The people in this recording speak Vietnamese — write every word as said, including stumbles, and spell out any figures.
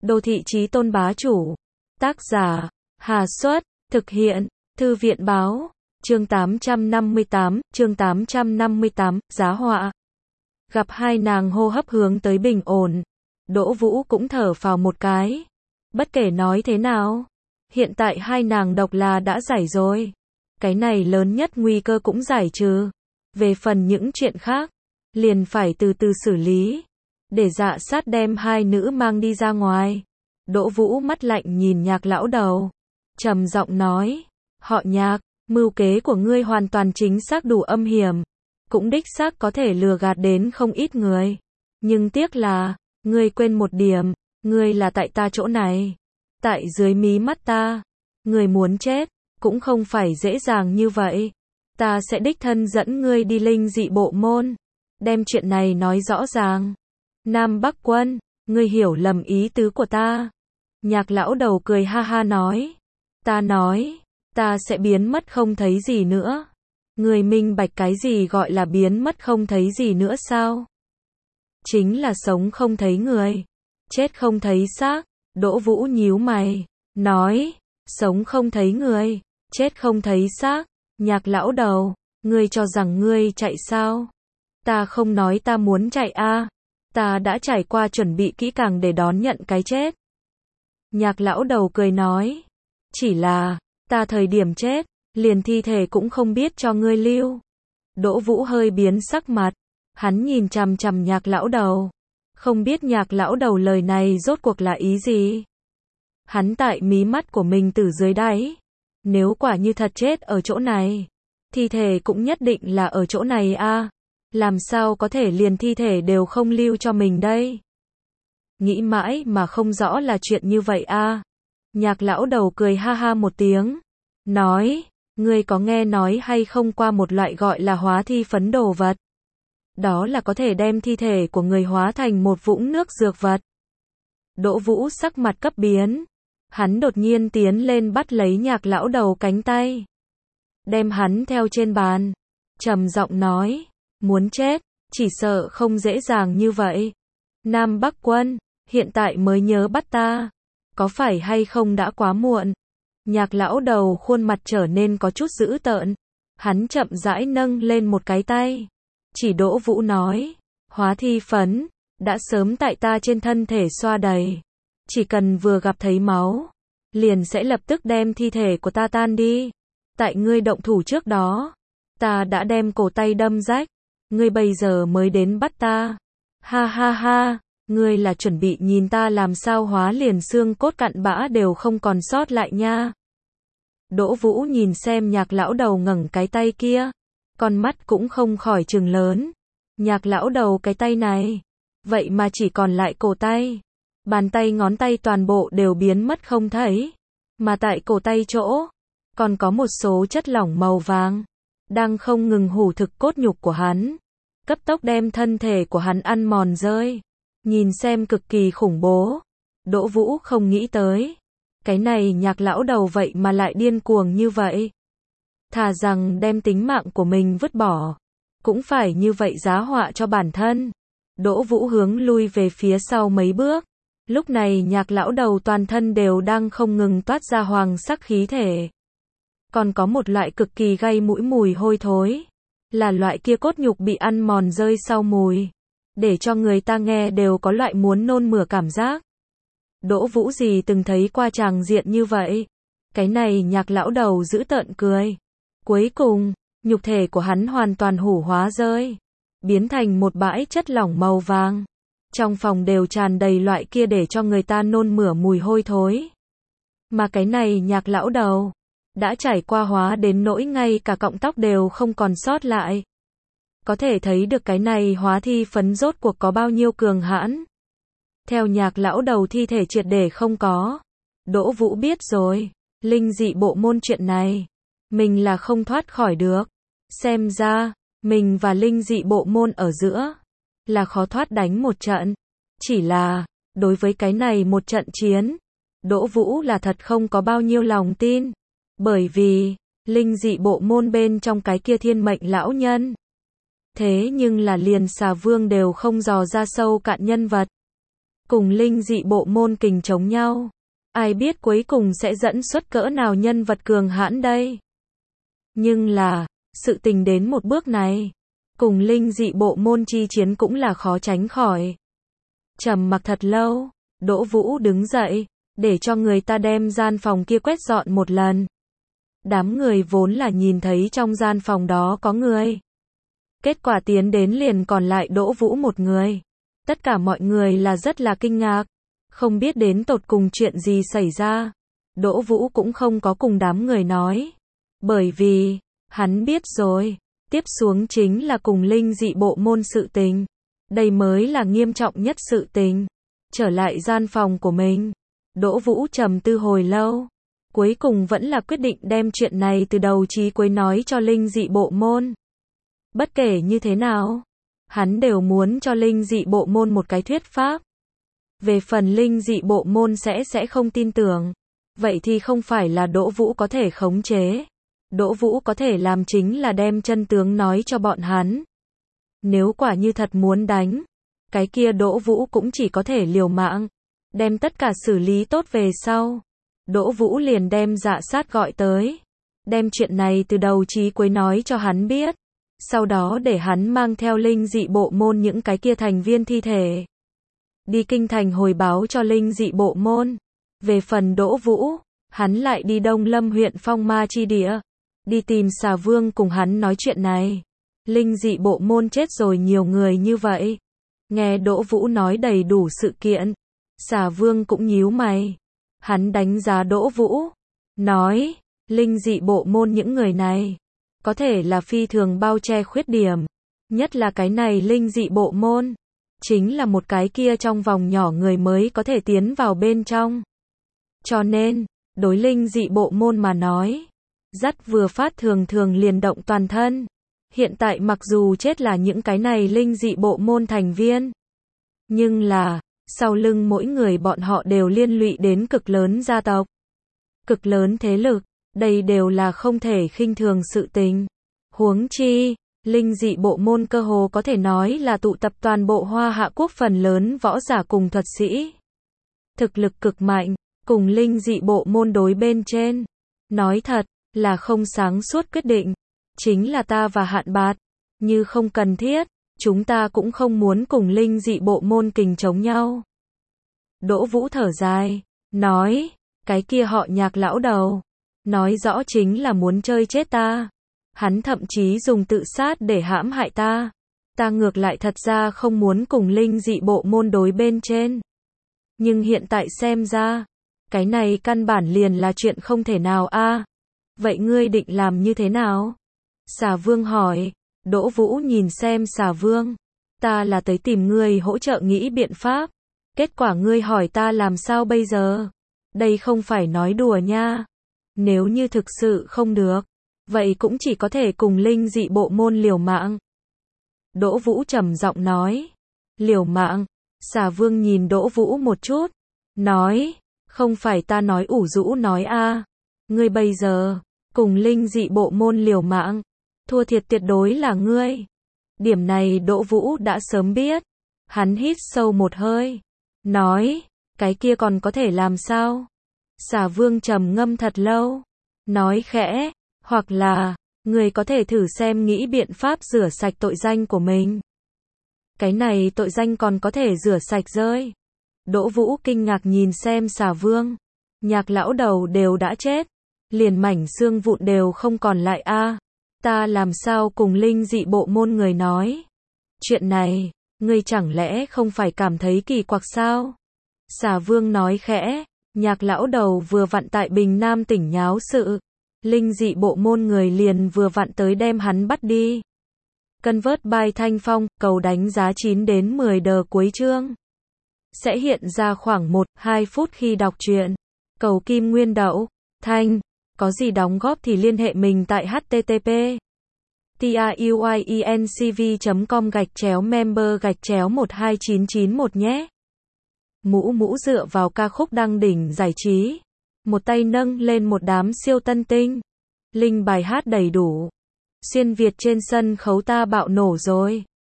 Đô thị chí tôn bá chủ. Tác giả, Hà Xuất, thực hiện, Thư viện báo, chương tám trăm năm mươi tám, chương tám trăm năm mươi tám, giá họa. Gặp hai nàng hô hấp hướng tới bình ổn, Đỗ Vũ cũng thở phào một cái. Bất kể nói thế nào, hiện tại hai nàng độc là đã giải rồi. Cái này lớn nhất nguy cơ cũng giải trừ. Về phần những chuyện khác, liền phải từ từ xử lý. Để Dạ Sát đem hai nữ mang đi ra ngoài. Đỗ Vũ mắt lạnh nhìn Nhạc lão đầu, trầm giọng nói, họ Nhạc, mưu kế của ngươi hoàn toàn chính xác đủ âm hiểm, cũng đích xác có thể lừa gạt đến không ít người. Nhưng tiếc là, ngươi quên một điểm, ngươi là tại ta chỗ này, tại dưới mí mắt ta. Ngươi muốn chết, cũng không phải dễ dàng như vậy. Ta sẽ đích thân dẫn ngươi đi linh dị bộ môn, đem chuyện này nói rõ ràng. Nam Bắc Quân, ngươi hiểu lầm ý tứ của ta. Nhạc lão đầu cười ha ha nói, ta nói, ta sẽ biến mất không thấy gì nữa. Ngươi minh bạch cái gì gọi là biến mất không thấy gì nữa sao? Chính là sống không thấy người, chết không thấy xác. Đỗ Vũ nhíu mày, nói, sống không thấy người, chết không thấy xác. Nhạc lão đầu, ngươi cho rằng ngươi chạy sao? Ta không nói ta muốn chạy a, ta đã trải qua chuẩn bị kỹ càng để đón nhận cái chết. Nhạc lão đầu cười nói, chỉ là, ta thời điểm chết, liền thi thể cũng không biết cho ngươi lưu. Đỗ Vũ hơi biến sắc mặt, hắn nhìn chằm chằm Nhạc lão đầu, không biết Nhạc lão đầu lời này rốt cuộc là ý gì. Hắn tại mí mắt của mình từ dưới đáy, nếu quả như thật chết ở chỗ này, thi thể cũng nhất định là ở chỗ này a, làm sao có thể liền thi thể đều không lưu cho mình đây? Nghĩ mãi mà không rõ là chuyện như vậy a. Nhạc lão đầu cười ha ha một tiếng, nói, ngươi có nghe nói hay không qua một loại gọi là hóa thi phấn đồ vật? Đó là có thể đem thi thể của người hóa thành một vũng nước dược vật. Đỗ Vũ sắc mặt cấp biến, hắn đột nhiên tiến lên bắt lấy Nhạc lão đầu cánh tay, đem hắn theo trên bàn, trầm giọng nói, muốn chết, chỉ sợ không dễ dàng như vậy. Nam Bắc Quân, hiện tại mới nhớ bắt ta, có phải hay không đã quá muộn? Nhạc lão đầu khuôn mặt trở nên có chút dữ tợn, hắn chậm rãi nâng lên một cái tay, chỉ Đỗ Vũ nói, hóa thi phấn, đã sớm tại ta trên thân thể xoa đầy, chỉ cần vừa gặp thấy máu, liền sẽ lập tức đem thi thể của ta tan đi. Tại ngươi động thủ trước đó, ta đã đem cổ tay đâm rách, ngươi bây giờ mới đến bắt ta. Ha ha ha, ngươi là chuẩn bị nhìn ta làm sao hóa liền xương cốt cặn bã đều không còn sót lại nha. Đỗ Vũ nhìn xem Nhạc lão đầu ngẩng cái tay kia, con mắt cũng không khỏi trừng lớn. Nhạc lão đầu cái tay này, vậy mà chỉ còn lại cổ tay, bàn tay ngón tay toàn bộ đều biến mất không thấy, mà tại cổ tay chỗ, còn có một số chất lỏng màu vàng, đang không ngừng hủ thực cốt nhục của hắn, cấp tốc đem thân thể của hắn ăn mòn rơi. Nhìn xem cực kỳ khủng bố. Đỗ Vũ không nghĩ tới, cái này Nhạc lão đầu vậy mà lại điên cuồng như vậy. Thà rằng đem tính mạng của mình vứt bỏ, cũng phải như vậy giá họa cho bản thân. Đỗ Vũ hướng lui về phía sau mấy bước. Lúc này Nhạc lão đầu toàn thân đều đang không ngừng toát ra hoàng sắc khí thể. Còn có một loại cực kỳ gây mũi mùi hôi thối, là loại kia cốt nhục bị ăn mòn rơi sau mùi, để cho người ta nghe đều có loại muốn nôn mửa cảm giác. Đỗ Vũ gì từng thấy qua tràng diện như vậy. Cái này Nhạc lão đầu giữ tợn cười. Cuối cùng, nhục thể của hắn hoàn toàn hủ hóa rơi, biến thành một bãi chất lỏng màu vàng. Trong phòng đều tràn đầy loại kia để cho người ta nôn mửa mùi hôi thối. Mà cái này Nhạc lão đầu, đã trải qua hóa đến nỗi ngay cả cọng tóc đều không còn sót lại. Có thể thấy được cái này hóa thi phấn rốt cuộc có bao nhiêu cường hãn. Theo Nhạc lão đầu thi thể triệt để không có, Đỗ Vũ biết rồi, linh dị bộ môn chuyện này, mình là không thoát khỏi được. Xem ra, mình và linh dị bộ môn ở giữa, là khó thoát đánh một trận. Chỉ là, đối với cái này một trận chiến, Đỗ Vũ là thật không có bao nhiêu lòng tin. Bởi vì, linh dị bộ môn bên trong cái kia thiên mệnh lão nhân, thế nhưng là liền xà vương đều không dò ra sâu cạn nhân vật. cùng linh dị bộ môn kình chống nhau. Ai biết cuối cùng sẽ dẫn xuất cỡ nào nhân vật cường hãn đây. Nhưng là, sự tình đến một bước này, cùng linh dị bộ môn chi chiến cũng là khó tránh khỏi. Trầm mặc thật lâu, Đỗ Vũ đứng dậy, để cho người ta đem gian phòng kia quét dọn một lần. Đám người vốn là nhìn thấy trong gian phòng đó có người. Kết quả tiến đến liền còn lại Đỗ Vũ một người. Tất cả mọi người là rất là kinh ngạc. Không biết đến tột cùng chuyện gì xảy ra. Đỗ Vũ cũng không có cùng đám người nói. Bởi vì, hắn biết rồi. Tiếp xuống chính là cùng linh dị bộ môn sự tình. Đây mới là nghiêm trọng nhất sự tình. Trở lại gian phòng của mình. Đỗ Vũ trầm tư hồi lâu. Cuối cùng vẫn là quyết định đem chuyện này từ đầu chí cuối nói cho linh dị bộ môn. Bất kể như thế nào, hắn đều muốn cho linh dị bộ môn một cái thuyết pháp. Về phần linh dị bộ môn sẽ sẽ không tin tưởng. Vậy thì không phải là Đỗ Vũ có thể khống chế. Đỗ Vũ có thể làm chính là đem chân tướng nói cho bọn hắn. Nếu quả như thật muốn đánh, cái kia Đỗ Vũ cũng chỉ có thể liều mạng. Đem tất cả xử lý tốt về sau. Đỗ Vũ liền đem Dạ Sát gọi tới. Đem chuyện này từ đầu chí cuối nói cho hắn biết. Sau đó để hắn mang theo linh dị bộ môn những cái kia thành viên thi thể. Đi kinh thành hồi báo cho linh dị bộ môn. Về phần Đỗ Vũ, hắn lại đi Đông Lâm huyện Phong Ma chi địa. Đi tìm Xà Vương cùng hắn nói chuyện này. Linh dị bộ môn chết rồi nhiều người như vậy. Nghe Đỗ Vũ nói đầy đủ sự kiện. Xà Vương cũng nhíu mày. Hắn đánh giá Đỗ Vũ. Nói, linh dị bộ môn những người này. Có thể là phi thường bao che khuyết điểm. Nhất là cái này linh dị bộ môn. Chính là một cái kia trong vòng nhỏ người mới có thể tiến vào bên trong. Cho nên, đối linh dị bộ môn mà nói. Dắt vừa phát thường thường liền động toàn thân. Hiện tại mặc dù chết là những cái này linh dị bộ môn thành viên. Nhưng là, sau lưng mỗi người bọn họ đều liên lụy đến cực lớn gia tộc. Cực lớn thế lực, đây đều là không thể khinh thường sự tình. Huống chi, linh dị bộ môn cơ hồ có thể nói là tụ tập toàn bộ Hoa Hạ quốc phần lớn võ giả cùng thuật sĩ. Thực lực cực mạnh, cùng linh dị bộ môn đối bên trên. Nói thật, là không sáng suốt quyết định. Chính là ta và Hạn Bạt. Như không cần thiết, chúng ta cũng không muốn cùng linh dị bộ môn kình chống nhau. Đỗ Vũ thở dài, nói, cái kia họ Nhạc lão đầu. Nói rõ chính là muốn chơi chết ta. Hắn thậm chí dùng tự sát để hãm hại ta. Ta ngược lại thật ra không muốn cùng linh dị bộ môn đối bên trên. Nhưng hiện tại xem ra, cái này căn bản liền là chuyện không thể nào a. Vậy ngươi định làm như thế nào? Xà Vương hỏi. Đỗ Vũ nhìn xem Xà Vương. Ta là tới tìm ngươi hỗ trợ nghĩ biện pháp. Kết quả ngươi hỏi ta làm sao bây giờ? Đây không phải nói đùa nha. Nếu như thực sự không được, vậy cũng chỉ có thể cùng linh dị bộ môn liều mạng. Đỗ Vũ trầm giọng nói. Liều mạng? Xà Vương nhìn Đỗ Vũ một chút. Nói, không phải ta nói ủ rũ nói a. Ngươi bây giờ, cùng linh dị bộ môn liều mạng. Thua thiệt tuyệt đối là ngươi. Điểm này Đỗ Vũ đã sớm biết. Hắn hít sâu một hơi. Nói, cái kia còn có thể làm sao? Xà Vương trầm ngâm thật lâu. Nói khẽ, hoặc là, người có thể thử xem nghĩ biện pháp rửa sạch tội danh của mình. Cái này tội danh còn có thể rửa sạch rơi. Đỗ Vũ kinh ngạc nhìn xem Xà Vương. Nhạc lão đầu đều đã chết. Liền mảnh xương vụn đều không còn lại a. Ta làm sao cùng linh dị bộ môn người nói? Chuyện này, ngươi chẳng lẽ không phải cảm thấy kỳ quặc sao? Xà Vương nói khẽ, Nhạc lão đầu vừa vặn tại Bình Nam tỉnh nháo sự. Linh dị bộ môn người liền vừa vặn tới đem hắn bắt đi. Cân vớt bài thanh phong, cầu đánh giá chín đến mười đờ cuối chương. Sẽ hiện ra khoảng một đến hai phút khi đọc truyện. Cầu kim nguyên đậu, thanh. Có gì đóng góp thì liên hệ mình tại http truyencv chấm com gạch chéo member gạch chéo một hai chín chín một nhé. Mũ mũ dựa vào ca khúc đăng đỉnh giải trí. Một tay nâng lên một đám siêu tân tinh. Linh bài hát đầy đủ. Xuyên Việt trên sân khấu ta bạo nổ rồi.